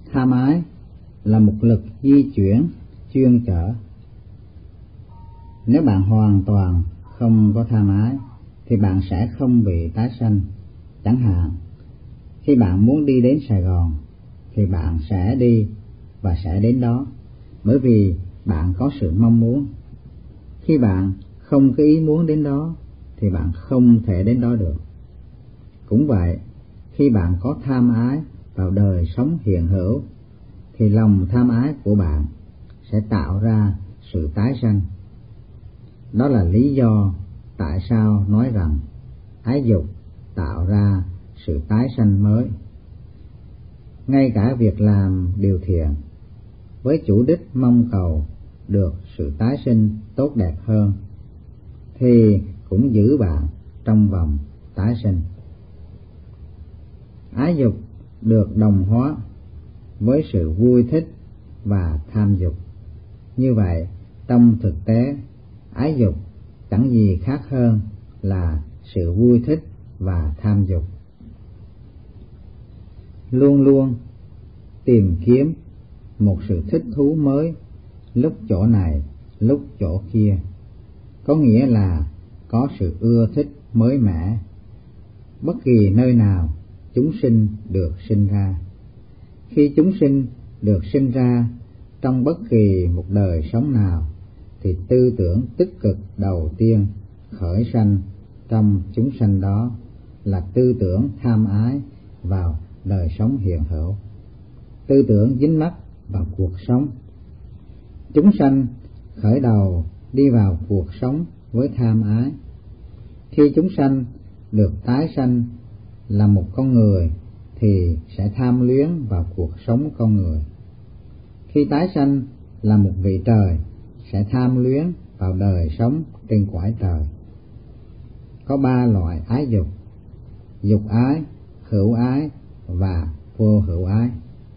Tham ái là một lực di chuyển chuyên chở. Nếu bạn hoàn toàn không có tham ái thì bạn sẽ không bị tái sanh. Chẳng hạn, khi bạn muốn đi đến Sài Gòn thì bạn sẽ đi và sẽ đến đó, bởi vì bạn có sự mong muốn. Khi bạn không có ý muốn đến đó thì bạn không thể đến đó được. Cũng vậy, khi bạn có tham ái vào đời sống hiện hữu thì lòng tham ái của bạn sẽ tạo ra sự tái sanh. Đó là lý do tại sao nói rằng ái dục tạo ra sự tái sanh mới. Ngay cả việc làm điều thiện với chủ đích mong cầu được sự tái sinh tốt đẹp hơn thì cũng giữ bạn trong vòng tái sinh. Ái dục được đồng hóa với sự vui thích và tham dục. Như vậy, trong thực tế, ái dục chẳng gì khác hơn là sự vui thích và tham dục. Luôn luôn tìm kiếm một sự thích thú mới, lúc chỗ này, lúc chỗ kia, có nghĩa là có sự ưa thích mới mẻ. Bất kỳ nơi nào chúng sinh được sinh ra. Khi chúng sinh được sinh ra trong bất kỳ một đời sống nào thì tư tưởng tích cực đầu tiên khởi sanh trong chúng sanh đó là tư tưởng tham ái vào đời sống hiện hữu, tư tưởng dính mắc vào cuộc sống. Chúng sanh khởi đầu đi vào cuộc sống với tham ái. Khi chúng sanh được tái sanh là một con người thì sẽ tham luyến vào cuộc sống con người. Khi tái sanh là một vị trời sẽ tham luyến vào đời sống trên cõi trời. Có 3 loại ái dục: dục ái, hữu ái và vô hữu ái.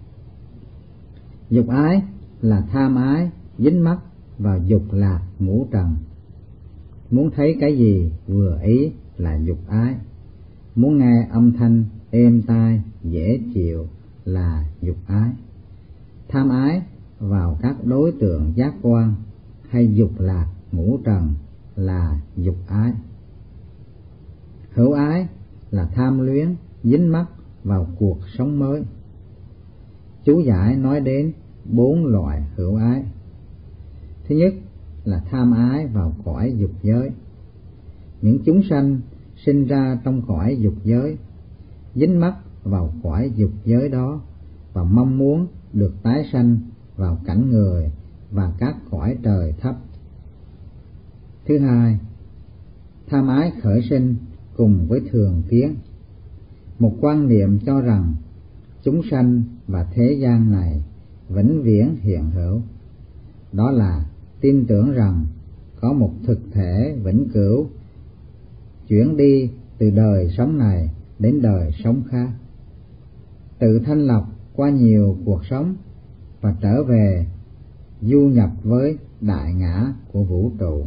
Dục ái là tham ái dính mắc vào dục lạc ngũ trần. Muốn thấy cái gì vừa ý là dục ái. Muốn nghe âm thanh êm tai dễ chịu là dục ái. Tham ái vào các đối tượng giác quan hay dục lạc ngũ trần là dục ái. Hữu ái là tham luyến dính mắc vào cuộc sống mới. Chú giải nói đến 4 loại hữu ái. Thứ nhất là tham ái vào cõi dục giới. Những chúng sanh sinh ra trong cõi dục giới, dính mắc vào cõi dục giới đó và mong muốn được tái sanh vào cảnh người và các cõi trời thấp. Thứ hai, tham ái khởi sinh cùng với thường kiến, một quan niệm cho rằng chúng sanh và thế gian này vĩnh viễn hiện hữu. Đó là tin tưởng rằng có một thực thể vĩnh cửu chuyển đi từ đời sống này đến đời sống khác, tự thanh lọc qua nhiều cuộc sống và trở về du nhập với đại ngã của vũ trụ.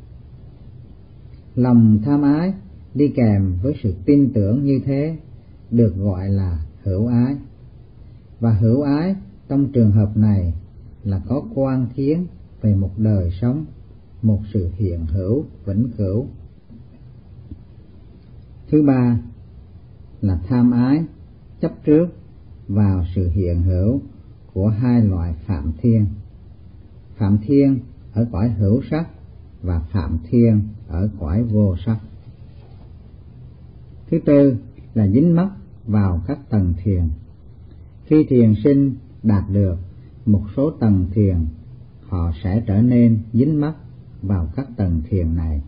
Lòng tham ái đi kèm với sự tin tưởng như thế được gọi là hữu ái. Và hữu ái trong trường hợp này là có quan thiến về một đời sống, một sự hiện hữu vĩnh cửu. Thứ ba là tham ái chấp trước vào sự hiện hữu của 2 loại phạm thiên. Phạm thiên ở cõi hữu sắc và phạm thiên ở cõi vô sắc. Thứ tư là dính mắc vào các tầng thiền. Khi thiền sinh đạt được một số tầng thiền, họ sẽ trở nên dính mắc vào các tầng thiền này.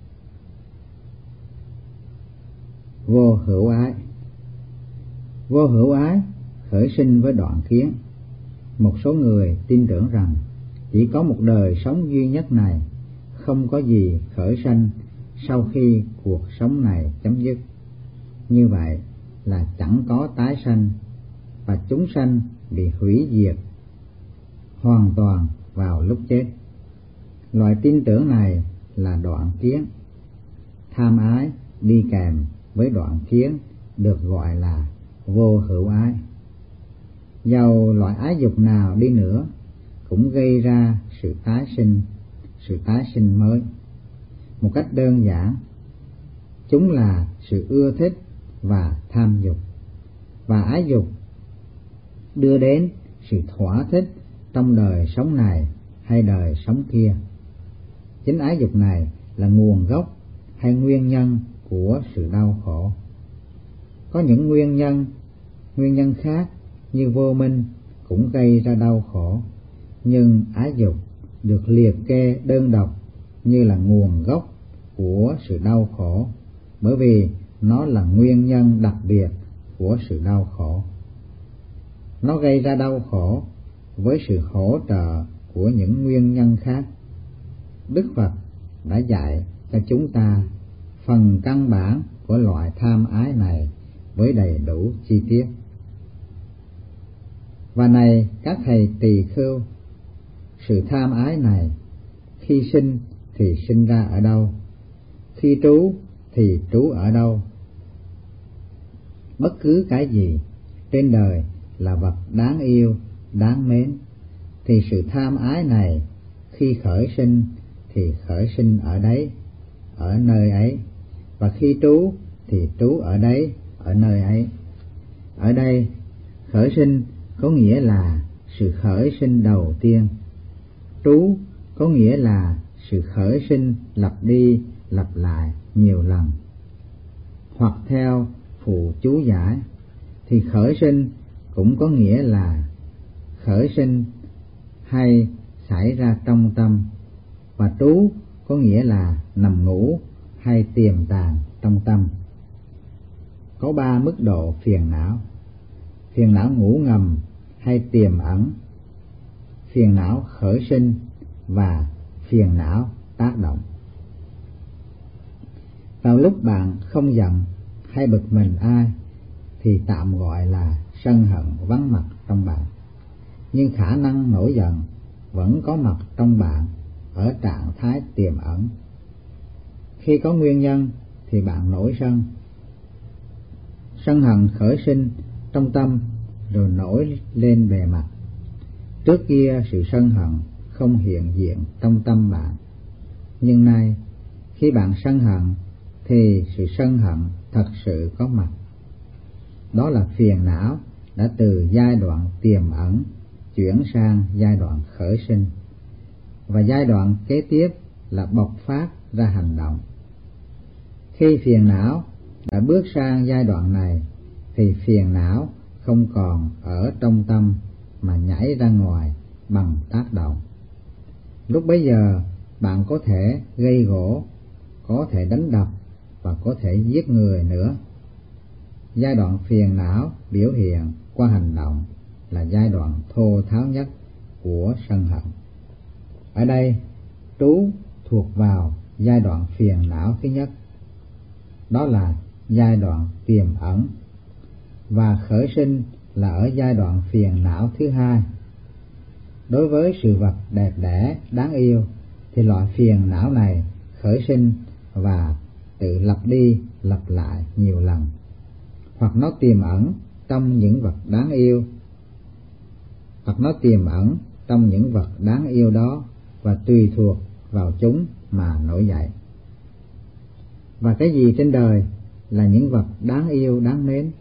Vô hữu ái. Vô hữu ái khởi sinh với đoạn kiến. Một số người tin tưởng rằng chỉ có một đời sống duy nhất này, không có gì khởi sanh sau khi cuộc sống này chấm dứt. Như vậy là chẳng có tái sanh và chúng sanh bị hủy diệt hoàn toàn vào lúc chết. Loại tin tưởng này là đoạn kiến. Tham ái đi kèm với đoạn kiến được gọi là vô hữu ái. Dầu loại ái dục nào đi nữa cũng gây ra sự tái sinh mới. Một cách đơn giản, chúng là sự ưa thích và tham dục, và ái dục đưa đến sự thỏa thích trong đời sống này hay đời sống kia. Chính ái dục này là nguồn gốc hay nguyên nhân của sự đau khổ. Có những nguyên nhân khác như vô minh cũng gây ra đau khổ, nhưng ái dục được liệt kê đơn độc như là nguồn gốc của sự đau khổ, bởi vì nó là nguyên nhân đặc biệt của sự đau khổ. Nó gây ra đau khổ với sự hỗ trợ của những nguyên nhân khác. Đức Phật đã dạy cho chúng ta phần căn bản của loại tham ái này với đầy đủ chi tiết. Và này các thầy tỳ khưu, sự tham ái này khi sinh thì sinh ra ở đâu, khi trú thì trú ở đâu? Bất cứ cái gì trên đời là vật đáng yêu, đáng mến, thì sự tham ái này khi khởi sinh thì khởi sinh ở đấy, ở nơi ấy, và khi trú thì trú ở đấy, ở nơi ấy. Ở đây, khởi sinh có nghĩa là sự khởi sinh đầu tiên, trú có nghĩa là sự khởi sinh lặp đi lặp lại nhiều lần. Hoặc theo phụ chú giải thì khởi sinh cũng có nghĩa là khởi sinh hay xảy ra trong tâm, và trú có nghĩa là nằm ngủ hay tiềm tàng trong tâm. Có 3 mức độ phiền não ngủ ngầm hay tiềm ẩn, phiền não khởi sinh và phiền não tác động. Vào lúc bạn không giận hay bực mình ai thì tạm gọi là sân hận vắng mặt trong bạn, nhưng khả năng nổi giận vẫn có mặt trong bạn ở trạng thái tiềm ẩn. Khi có nguyên nhân thì bạn nổi sân. Sân hận khởi sinh trong tâm rồi nổi lên bề mặt. Trước kia sự sân hận không hiện diện trong tâm bạn, nhưng nay khi bạn sân hận thì sự sân hận thật sự có mặt. Đó là phiền não đã từ giai đoạn tiềm ẩn chuyển sang giai đoạn khởi sinh, và giai đoạn kế tiếp là bộc phát ra hành động. Khi phiền não đã bước sang giai đoạn này thì phiền não không còn ở trong tâm mà nhảy ra ngoài bằng tác động. Lúc bấy giờ bạn có thể gây gổ, có thể đánh đập và có thể giết người nữa. Giai đoạn phiền não biểu hiện qua hành động là giai đoạn thô tháo nhất của sân hận. Ở đây, trú thuộc vào giai đoạn phiền não thứ nhất, đó là giai đoạn tiềm ẩn, và khởi sinh là ở giai đoạn phiền não thứ hai. Đối với sự vật đẹp đẽ, đáng yêu thì loại phiền não này khởi sinh và tự lặp đi lặp lại nhiều lần, hoặc nó tiềm ẩn trong những vật đáng yêu, đó và tùy thuộc vào chúng mà nổi dậy. Và cái gì trên đời là những vật đáng yêu, đáng mến?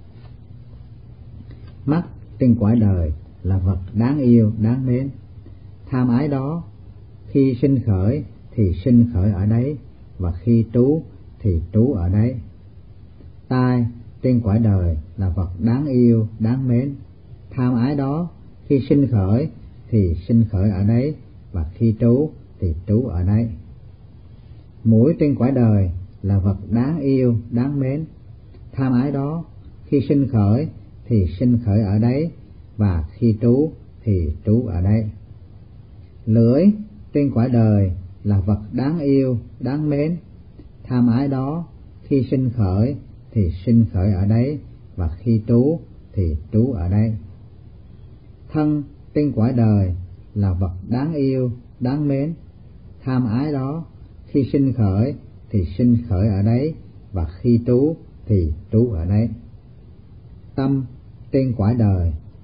Mắt trên cõi đời là vật đáng yêu, đáng mến. Tham ái đó khi sinh khởi thì sinh khởi ở đấy, và khi trú thì trú ở đấy. Tai trên cõi đời là vật đáng yêu, đáng mến. Tham ái đó khi sinh khởi thì sinh khởi ở đấy, và khi trú thì trú ở đấy. Mũi trên cõi đời là vật đáng yêu, đáng mến. Tham ái đó khi sinh khởi thì sinh khởi ở đấy, và khi trú thì trú ở đấy. Lưỡi trên cõi đời là vật đáng yêu, đáng mến. Tham ái đó khi sinh khởi thì sinh khởi ở đấy, và khi trú thì trú ở đấy. Thân trên cõi đời là vật đáng yêu, đáng mến. Tham ái đó khi sinh khởi thì sinh khởi ở đấy, và khi trú thì trú ở đấy. Tâm trên cõi đời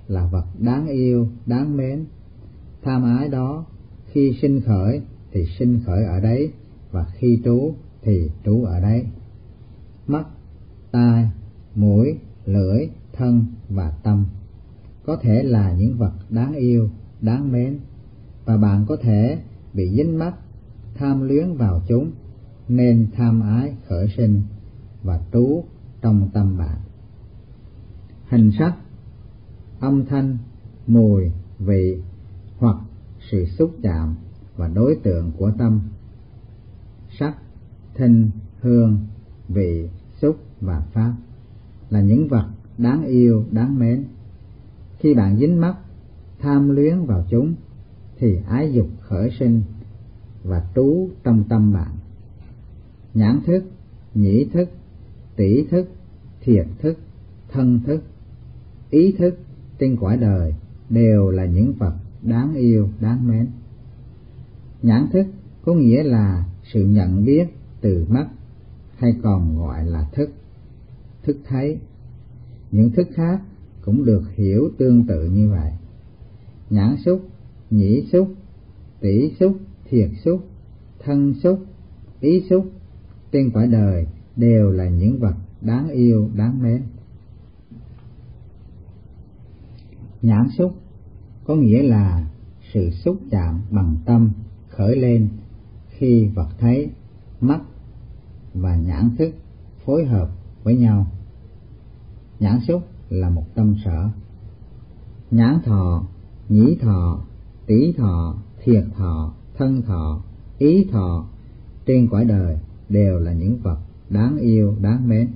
là vật đáng yêu, đáng mến. Tham ái đó khi sinh khởi thì sinh khởi ở đấy, và khi trú thì trú ở đấy. Mắt, tai, mũi, lưỡi, thân và tâm có thể là những vật đáng yêu, đáng mến, và bạn có thể bị dính mắc, tham luyến vào chúng, nên tham ái khởi sinh và trú trong tâm bạn. Hình sắc, âm thanh, mùi, vị hoặc sự xúc chạm và đối tượng của tâm. Sắc, thinh, hương, vị, xúc và pháp là những vật đáng yêu, đáng mến. Khi bạn dính mắc, tham luyến vào chúng thì ái dục khởi sinh và trú trong tâm bạn. Nhãn thức, nhĩ thức, tỷ thức, thiệt thức, thân thức, ý thức trên cõi đời đều là những vật đáng yêu, đáng mến. Nhãn thức có nghĩa là sự nhận biết từ mắt, hay còn gọi là thức, thức thấy. Những thức khác cũng được hiểu tương tự như vậy. Nhãn xúc, nhĩ xúc, tỷ xúc, thiệt xúc, thân xúc, ý xúc trên cõi đời đều là những vật đáng yêu, đáng mến. Nhãn xúc có nghĩa là sự xúc chạm bằng tâm khởi lên khi vật thấy, mắt và nhãn thức phối hợp với nhau. Nhãn xúc là một tâm sở. Nhãn thọ, nhĩ thọ, tỷ thọ, thiệt thọ, thân thọ, ý thọ trên cõi đời đều là những vật đáng yêu, đáng mến.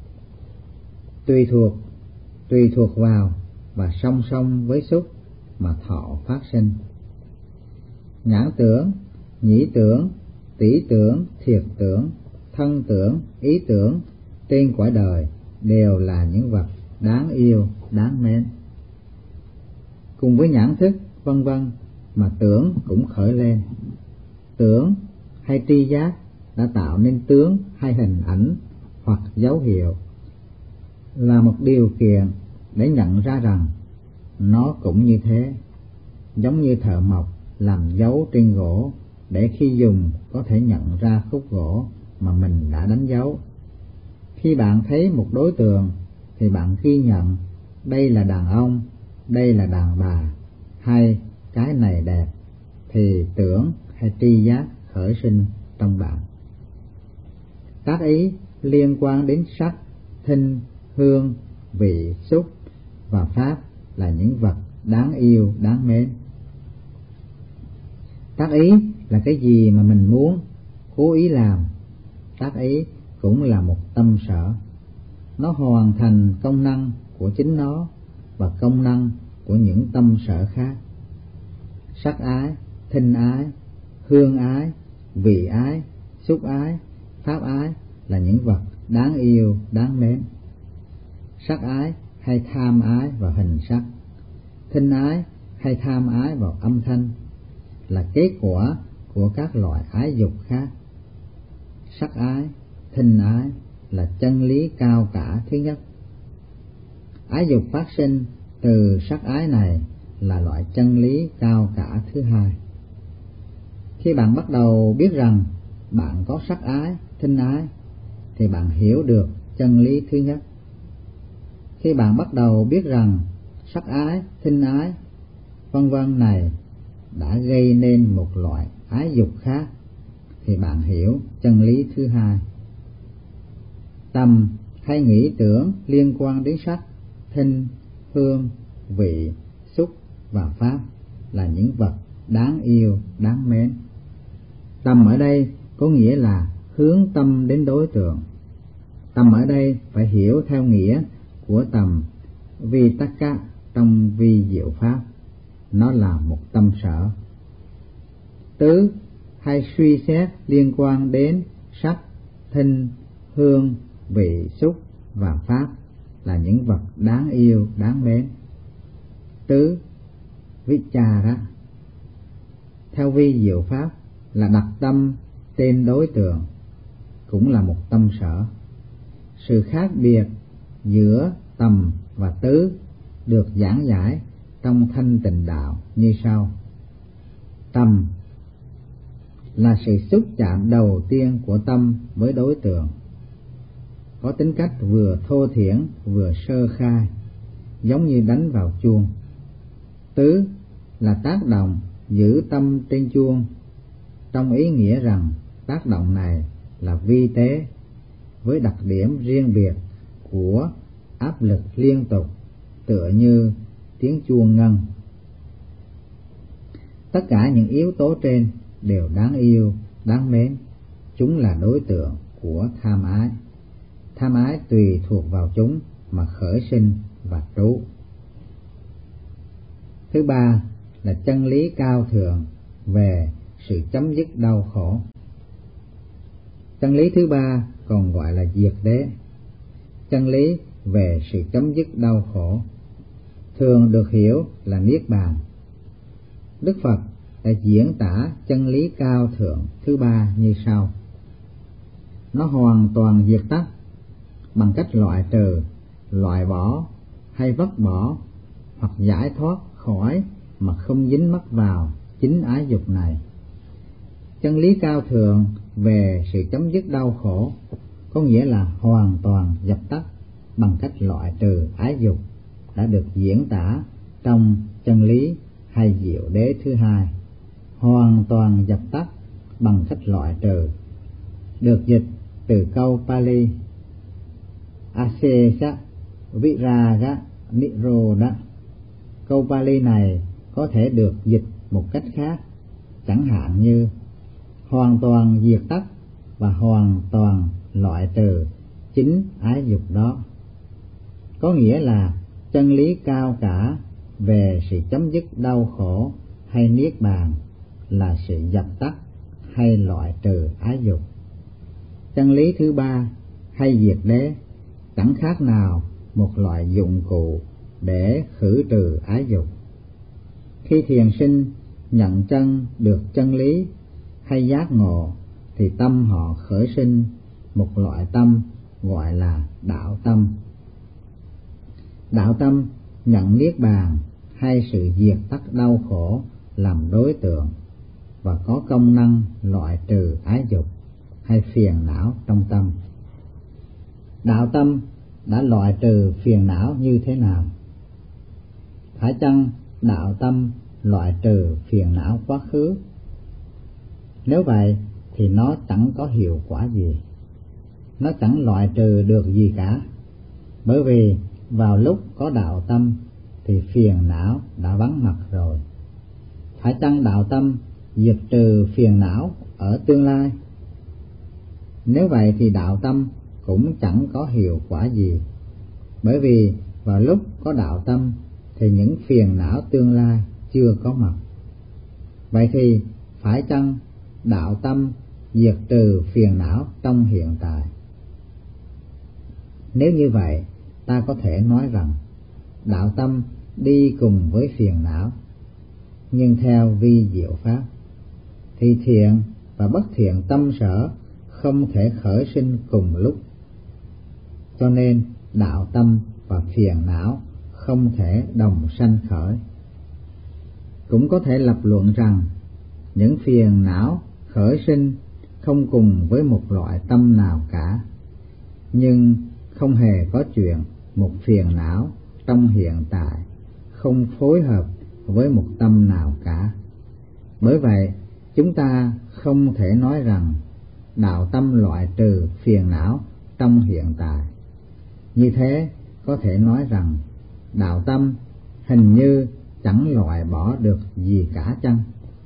Tùy thuộc vào và song song với xúc mà thọ phát sinh. Nhãn tưởng, nhĩ tưởng, tỷ tưởng, thiệt tưởng, thân tưởng, ý tưởng trên cõi đời đều là những vật đáng yêu, đáng mến. Cùng với nhãn thức vân vân mà tưởng cũng khởi lên. Tưởng hay tri giác đã tạo nên tướng hay hình ảnh hoặc dấu hiệu, là một điều kiện để nhận ra rằng nó cũng như thế, giống như thợ mộc làm dấu trên gỗ để khi dùng có thể nhận ra khúc gỗ mà mình đã đánh dấu. Khi bạn thấy một đối tượng thì bạn ghi nhận đây là đàn ông, đây là đàn bà, hay cái này đẹp, thì tưởng hay tri giác khởi sinh trong bạn. Tác ý liên quan đến sắc, thinh, hương, vị, xúc và pháp là những vật đáng yêu, đáng mến. Tác ý là cái gì mà mình muốn, cố ý làm. Tác ý cũng là một tâm sở. Nó hoàn thành công năng của chính nó và công năng của những tâm sở khác. Sắc ái, thinh ái, hương ái, vị ái, xúc ái, pháp ái là những vật đáng yêu, đáng mến. Sắc ái hay tham ái vào hình sắc, thinh ái hay tham ái vào âm thanh là kết quả của các loại ái dục khác. Sắc ái, thinh ái là chân lý cao cả thứ nhất. Ái dục phát sinh từ sắc ái này là loại chân lý cao cả thứ hai. Khi bạn bắt đầu biết rằng bạn có sắc ái, thinh ái thì bạn hiểu được chân lý thứ nhất. Khi bạn bắt đầu biết rằng sắc ái, thinh ái vân vân này đã gây nên một loại ái dục khác thì bạn hiểu chân lý thứ hai. Tâm hay nghĩ tưởng liên quan đến sắc, thinh, hương, vị, xúc và pháp là những vật đáng yêu, đáng mến. Tâm ở đây có nghĩa là hướng tâm đến đối tượng. Tâm ở đây phải hiểu theo nghĩa của tầm Vitakka trong vi diệu pháp. Nó là một tâm sở. Tứ hay suy xét liên quan đến sắc, thinh, hương, vị, xúc và pháp là những vật đáng yêu, đáng mến. Tứ Vichara theo vi diệu pháp là đặt tâm trên đối tượng, cũng là một tâm sở. Sự khác biệt giữa tầm và tứ được giảng giải trong Thanh Tịnh Đạo như sau. Tâm là sự xúc chạm đầu tiên của tâm với đối tượng, có tính cách vừa thô thiển vừa sơ khai, giống như đánh vào chuông. Tứ là tác động giữ tâm trên chuông, trong ý nghĩa rằng tác động này là vi tế, với đặc điểm riêng biệt của áp lực liên tục, tựa như tiếng chuông ngân. Tất cả những yếu tố trên đều đáng yêu, đáng mến. Chúng là đối tượng của tham ái. Tham ái tùy thuộc vào chúng mà khởi sinh và trú. Thứ ba là chân lý cao thượng về sự chấm dứt đau khổ. Chân lý thứ ba còn gọi là diệt đế. Chân lý về sự chấm dứt đau khổ thường được hiểu là niết bàn. Đức Phật đã diễn tả chân lý cao thượng thứ ba như sau. Nó hoàn toàn diệt tắt bằng cách loại trừ, loại bỏ hay vứt bỏ hoặc giải thoát khỏi mà không dính mắc vào chính ái dục này. Chân lý cao thượng về sự chấm dứt đau khổ có nghĩa là hoàn toàn dập tắt bằng cách loại trừ ái dục, đã được diễn tả trong chân lý hay diệu đế thứ hai. Hoàn toàn dập tắt bằng cách loại trừ được dịch từ câu Pali Asesa Viraga Nirodha. Câu Pali này có thể được dịch một cách khác, chẳng hạn như hoàn toàn diệt tắt và hoàn toàn loại trừ chính ái dục đó. Có nghĩa là chân lý cao cả về sự chấm dứt đau khổ hay niết bàn là sự dập tắt hay loại trừ ái dục. Chân lý thứ ba hay diệt đế chẳng khác nào một loại dụng cụ để khử trừ ái dục. Khi thiền sinh nhận chân được chân lý hay giác ngộ thì tâm họ khởi sinh một loại tâm gọi là đạo tâm. Đạo tâm nhận niết bàn hay sự diệt tắt đau khổ làm đối tượng và có công năng loại trừ ái dục hay phiền não trong tâm. Đạo tâm đã loại trừ phiền não như thế nào? Phải chăng đạo tâm loại trừ phiền não quá khứ? Nếu vậy thì nó chẳng có hiệu quả gì. Nó chẳng loại trừ được gì cả, bởi vì vào lúc có đạo tâm thì phiền não đã vắng mặt rồi. Phải chăng đạo tâm diệt trừ phiền não ở tương lai? Nếu vậy thì đạo tâm cũng chẳng có hiệu quả gì, bởi vì vào lúc có đạo tâm thì những phiền não tương lai chưa có mặt. Vậy thì phải chăng đạo tâm diệt trừ phiền não trong hiện tại? Nếu như vậy, ta có thể nói rằng đạo tâm đi cùng với phiền não, nhưng theo vi diệu pháp thì thiện và bất thiện tâm sở không thể khởi sinh cùng lúc. Cho nên đạo tâm và phiền não không thể đồng sanh khởi. Cũng có thể lập luận rằng những phiền não khởi sinh không cùng với một loại tâm nào cả, nhưng không hề có chuyện một phiền não trong hiện tại không phối hợp với một tâm nào cả. Bởi vậy, chúng ta không thể nói rằng đạo tâm loại trừ phiền não trong hiện tại. Như thế, có thể nói rằng đạo tâm hình như chẳng loại bỏ được gì cả chăng?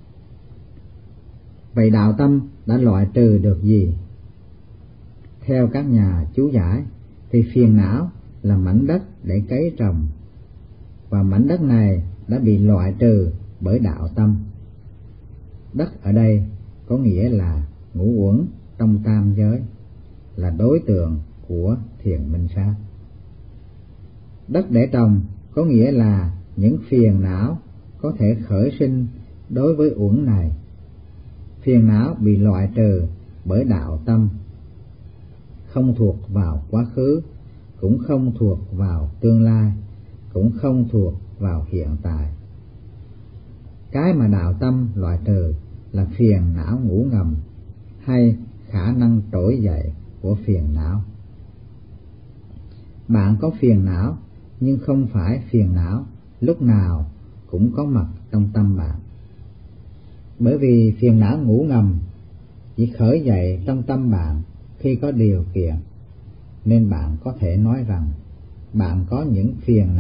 Vậy đạo tâm đã loại trừ được gì? Theo các nhà chú giải thì phiền não là mảnh đất để cấy trồng, và mảnh đất này đã bị loại trừ bởi đạo tâm. Đất ở đây có nghĩa là ngũ uẩn trong tam giới, là đối tượng của thiền minh sát. Đất để trồng có nghĩa là những phiền não có thể khởi sinh đối với uẩn này. Phiền não bị loại trừ bởi đạo tâm, không thuộc vào quá khứ, cũng không thuộc vào tương lai, cũng không thuộc vào hiện tại. Cái mà đạo tâm loại trừ là phiền não ngủ ngầm hay khả năng trỗi dậy của phiền não. Bạn có phiền não nhưng không phải phiền não lúc nào cũng có mặt trong tâm bạn. Bởi vì phiền não ngủ ngầm chỉ khởi dậy trong tâm bạn khi có điều kiện, nên bạn có thể nói rằng bạn có những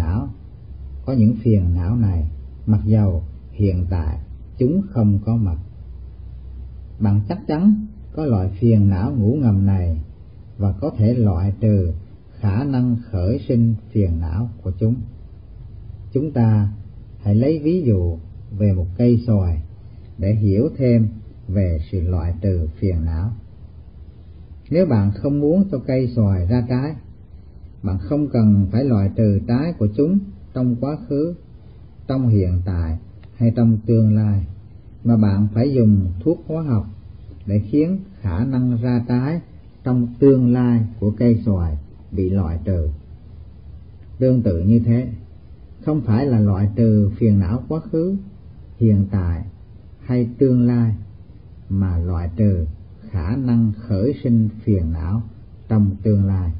phiền não này, mặc dầu hiện tại chúng không có mặt. Bạn chắc chắn có loại phiền não ngủ ngầm này và có thể loại trừ khả năng khởi sinh phiền não của chúng. Chúng ta hãy lấy ví dụ về một cây xoài để hiểu thêm về sự loại trừ phiền não. Nếu bạn không muốn cho cây xoài ra trái, bạn không cần phải loại trừ trái của chúng trong quá khứ, trong hiện tại hay trong tương lai, mà bạn phải dùng thuốc hóa học để khiến khả năng ra trái trong tương lai của cây xoài bị loại trừ. Tương tự như thế, không phải là loại trừ phiền não quá khứ, hiện tại hay tương lai, mà loại trừ khả năng khởi sinh phiền não trong tương lai.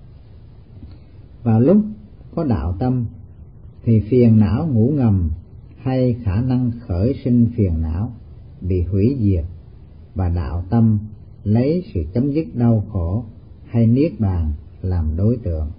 Vào lúc có đạo tâm thì phiền não ngủ ngầm hay khả năng khởi sinh phiền não bị hủy diệt, và đạo tâm lấy sự chấm dứt đau khổ hay niết bàn làm đối tượng.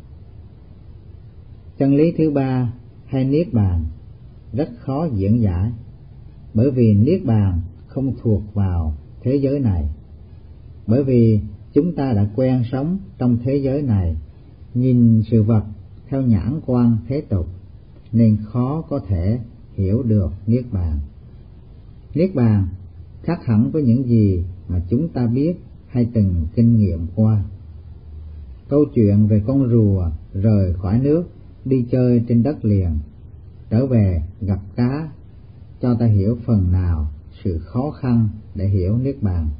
Chân lý thứ ba hay niết bàn rất khó diễn giải, bởi vì niết bàn không thuộc vào thế giới này. Bởi vì chúng ta đã quen sống trong thế giới này, nhìn sự vật theo nhãn quan thế tục, nên khó có thể hiểu được niết bàn. Niết bàn khác hẳn với những gì mà chúng ta biết hay từng kinh nghiệm qua. Câu chuyện về con rùa rời khỏi nước đi chơi trên đất liền, trở về gặp cá, cho ta hiểu phần nào sự khó khăn để hiểu niết bàn.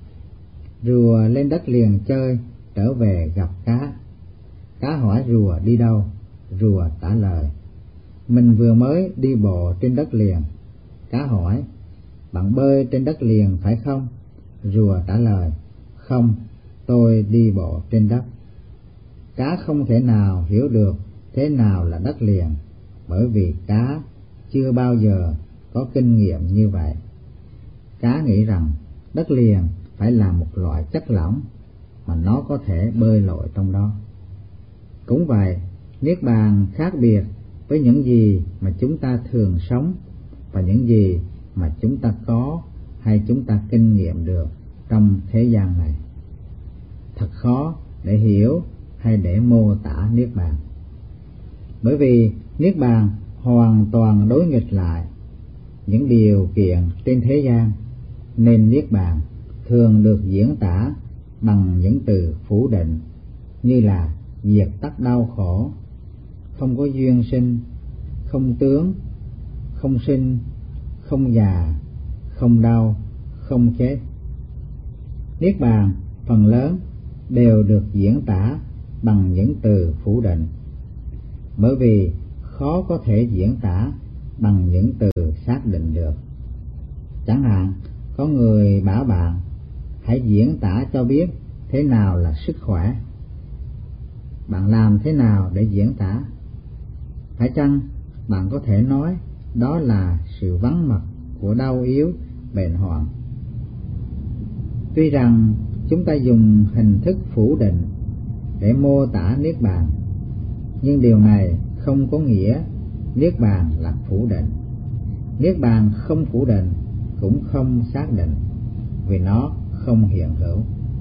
Rùa lên đất liền chơi, trở về gặp cá. Cá hỏi rùa đi đâu? Rùa trả lời: mình vừa mới đi bộ trên đất liền. Cá hỏi: bạn bơi trên đất liền phải không? Rùa trả lời: không, tôi đi bộ trên đất. Cá không thể nào hiểu được thế nào là đất liền, bởi vì cá chưa bao giờ có kinh nghiệm như vậy. Cá nghĩ rằng đất liền phải là một loại chất lỏng mà nó có thể bơi lội trong đó. Cũng vậy, niết bàn khác biệt với những gì mà chúng ta thường sống và những gì mà chúng ta có hay chúng ta kinh nghiệm được trong thế gian này. Thật khó để hiểu hay để mô tả niết bàn, bởi vì niết bàn hoàn toàn đối nghịch lại những điều kiện trên thế gian, nên niết bàn thường được diễn tả bằng những từ phủ định như là diệt tắt đau khổ, không có duyên sinh, không tướng, không sinh, không già, không đau, không chết. Niết bàn phần lớn đều được diễn tả bằng những từ phủ định, bởi vì khó có thể diễn tả bằng những từ xác định được. Chẳng hạn, có người bảo bạn hãy diễn tả cho biết thế nào là sức khỏe. Bạn làm thế nào để diễn tả? Phải chăng bạn có thể nói đó là sự vắng mặt của đau yếu, bệnh hoạn? Tuy rằng chúng ta dùng hình thức phủ định để mô tả niết bàn, nhưng điều này không có nghĩa niết bàn là phủ định. Niết bàn không phủ định cũng không xác định, vì nó không hiện hữu.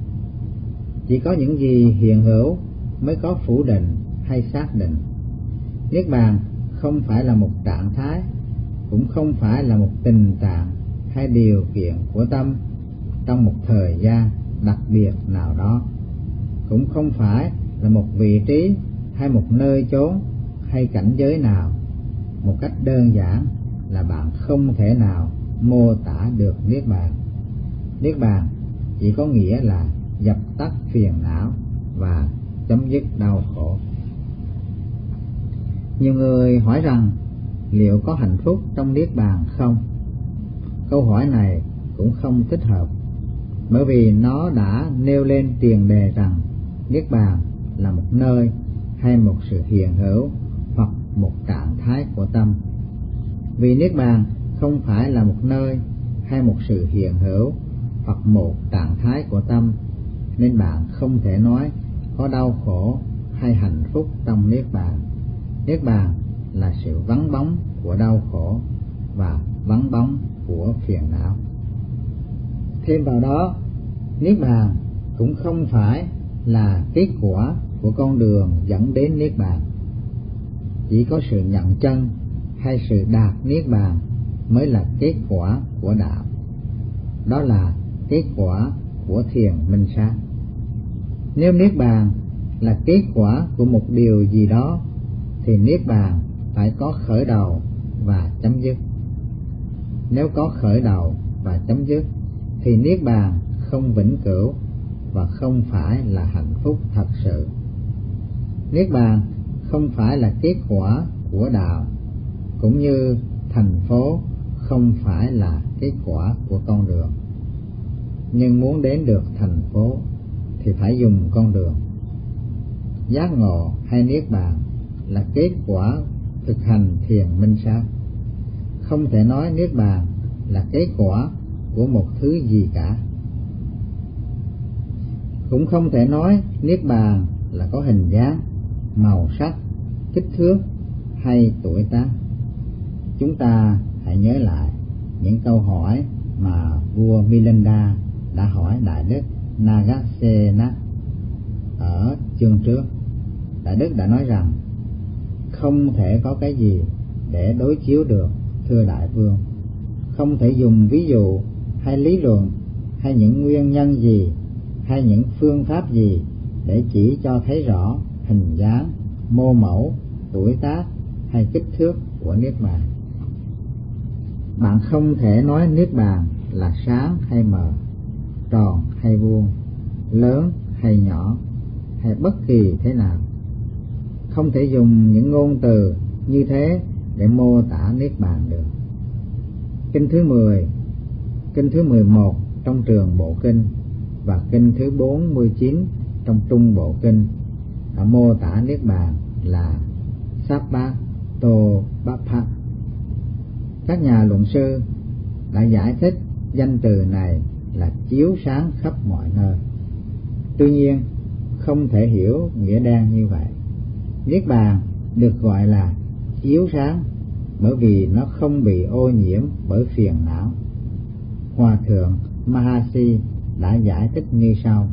Chỉ có những gì hiện hữu mới có phủ định hay xác định. Niết bàn không phải là một trạng thái, cũng không phải là một tình trạng hay điều kiện của tâm trong một thời gian đặc biệt nào đó, cũng không phải là một vị trí hay một nơi chốn hay cảnh giới nào. Một cách đơn giản là bạn không thể nào mô tả được niết bàn. Niết bàn chỉ có nghĩa là dập tắt phiền não và chấm dứt đau khổ. Nhiều người hỏi rằng liệu có hạnh phúc trong niết bàn không? Câu hỏi này cũng không thích hợp, bởi vì nó đã nêu lên tiền đề rằng niết bàn là một nơi hay một sự hiện hữu hoặc một trạng thái của tâm. Vì niết bàn không phải là một nơi hay một sự hiện hữu hoặc một trạng thái của tâm, nên bạn không thể nói có đau khổ hay hạnh phúc trong niết bàn. Niết bàn là sự vắng bóng của đau khổ và vắng bóng của phiền não. Thêm vào đó, niết bàn cũng không phải là kết quả của con đường dẫn đến niết bàn. Chỉ có sự nhận chân hay sự đạt niết bàn mới là kết quả của đạo. Đó là kết quả của thiền minh sát. Nếu niết bàn là kết quả của một điều gì đó thì niết bàn phải có khởi đầu và chấm dứt. Nếu có khởi đầu và chấm dứt thì niết bàn không vĩnh cửu và không phải là hạnh phúc thật sự. Niết bàn không phải là kết quả của đạo, cũng như thành phố không phải là kết quả của con đường. Nhưng muốn đến được thành phố thì phải dùng con đường. Giác ngộ hay niết bàn là kết quả thực hành thiền minh sát. Không thể nói niết bàn là kết quả của một thứ gì cả. Cũng không thể nói niết bàn là có hình dáng, màu sắc, kích thước hay tuổi tác. Chúng ta hãy nhớ lại những câu hỏi mà vua Milinda đã hỏi Đại Đức Nagasena ở chương trước. Đại Đức đã nói rằng không thể có cái gì để đối chiếu được, thưa Đại Vương. Không thể dùng ví dụ hay lý luận hay những nguyên nhân gì hay những phương pháp gì để chỉ cho thấy rõ hình dáng, mô mẫu, tuổi tác hay kích thước của niết bàn. Bạn không thể nói niết bàn là sáng hay mờ, tròn hay vuông, lớn hay nhỏ, hay bất kỳ thế nào. Không thể dùng những ngôn từ như thế để mô tả niết bàn được. Kinh thứ 11 trong Trường Bộ Kinh và kinh thứ 49 trong Trung Bộ Kinh đã mô tả niết bàn là Sappatobappa. Các nhà luận sư đã giải thích danh từ này là chiếu sáng khắp mọi nơi. Tuy nhiên, không thể hiểu nghĩa đen như vậy. Niết bàn được gọi là chiếu sáng bởi vì nó không bị ô nhiễm bởi phiền não. Hòa thượng Mahasi đã giải thích như sau: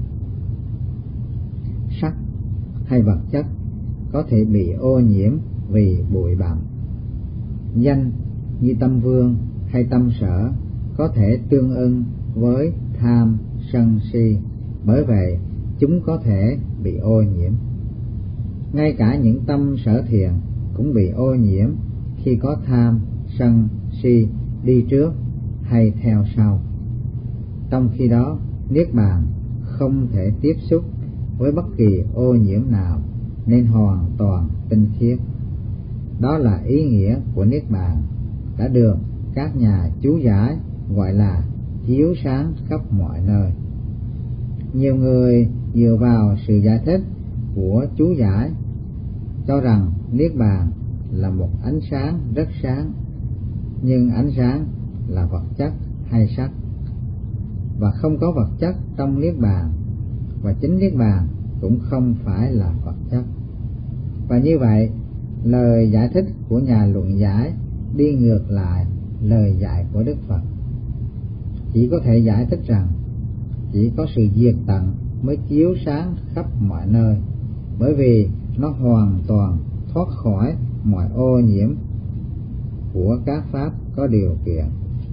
sắc hay vật chất có thể bị ô nhiễm vì bụi bặm. Danh như tâm vương hay tâm sở có thể tương ưng với tham, sân, si, bởi vậy chúng có thể bị ô nhiễm. Ngay cả những tâm sở thiện cũng bị ô nhiễm khi có tham, sân, si đi trước hay theo sau. Trong khi đó, niết bàn không thể tiếp xúc với bất kỳ ô nhiễm nào nên hoàn toàn tinh khiết. Đó là ý nghĩa của niết bàn đã được các nhà chú giải gọi là chiếu sáng khắp mọi nơi. Nhiều người dựa vào sự giải thích của chú giải cho rằng niết bàn là một ánh sáng rất sáng, nhưng ánh sáng là vật chất hay sắc, và không có vật chất trong niết bàn, và chính niết bàn cũng không phải là vật chất. Và như vậy, lời giải thích của nhà luận giải đi ngược lại lời dạy của Đức Phật. Chỉ có thể giải thích rằng chỉ có sự diệt tận mới chiếu sáng khắp mọi nơi, bởi vì nó hoàn toàn thoát khỏi mọi ô nhiễm của các pháp có điều kiện.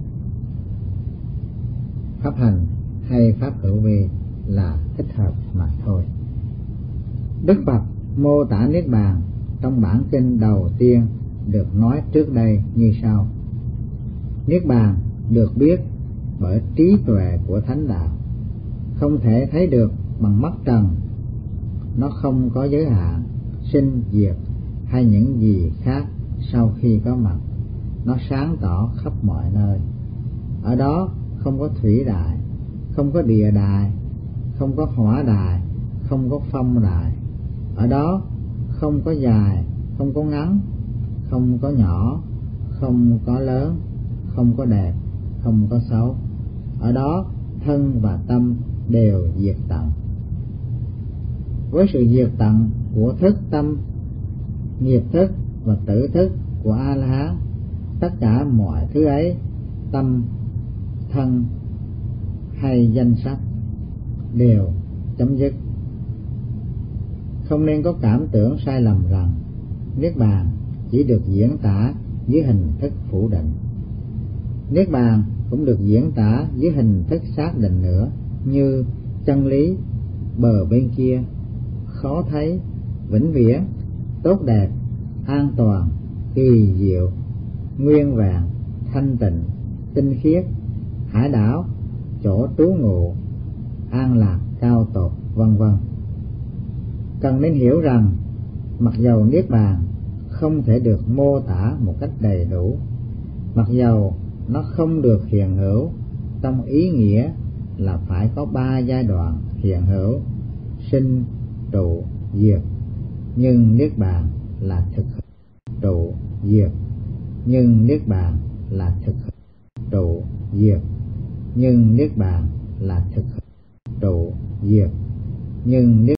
Pháp hành hay pháp hữu vi là thích hợp mà thôi. Đức Phật mô tả niết bàn trong bản kinh đầu tiên được nói trước đây như sau: niết bàn được biết bởi trí tuệ của thánh đạo, không thể thấy được bằng mắt trần. Nó không có giới hạn, sinh diệt hay những gì khác sau khi có mặt. Nó sáng tỏ khắp mọi nơi. Ở đó không có thủy đài, không có địa đài, không có hỏa đài, không có phong đài. Ở đó không có dài, không có ngắn, không có nhỏ, không có lớn, không có đẹp, không có xấu. Ở đó thân và tâm đều diệt tận. Với sự diệt tận của thức tâm, nghiệp thức và tử thức của A-la-hán, tất cả mọi thứ ấy, tâm, thân hay danh sắc, đều chấm dứt. Không nên có cảm tưởng sai lầm rằng Niết Bàn chỉ được diễn tả dưới hình thức phủ định. Niết Bàn cũng được diễn tả dưới hình thức xác định nữa, như chân lý, bờ bên kia, khó thấy, vĩnh viễn, tốt đẹp, an toàn, kỳ diệu, nguyên vẹn, thanh tịnh, tinh khiết, hải đảo, chỗ trú ngụ, an lạc cao tột, vân vân. Cần nên hiểu rằng mặc dầu Niết Bàn không thể được mô tả một cách đầy đủ, mặc dầu nó không được hiện hữu trong ý nghĩa là phải có 3 giai đoạn hiện hữu: sinh, trụ, diệt, nhưng Niết Bàn là thực trụ diệt, nhưng Niết Bàn là thực trụ diệt, nhưng Niết Bàn là thực trụ diệt, nhưng Niết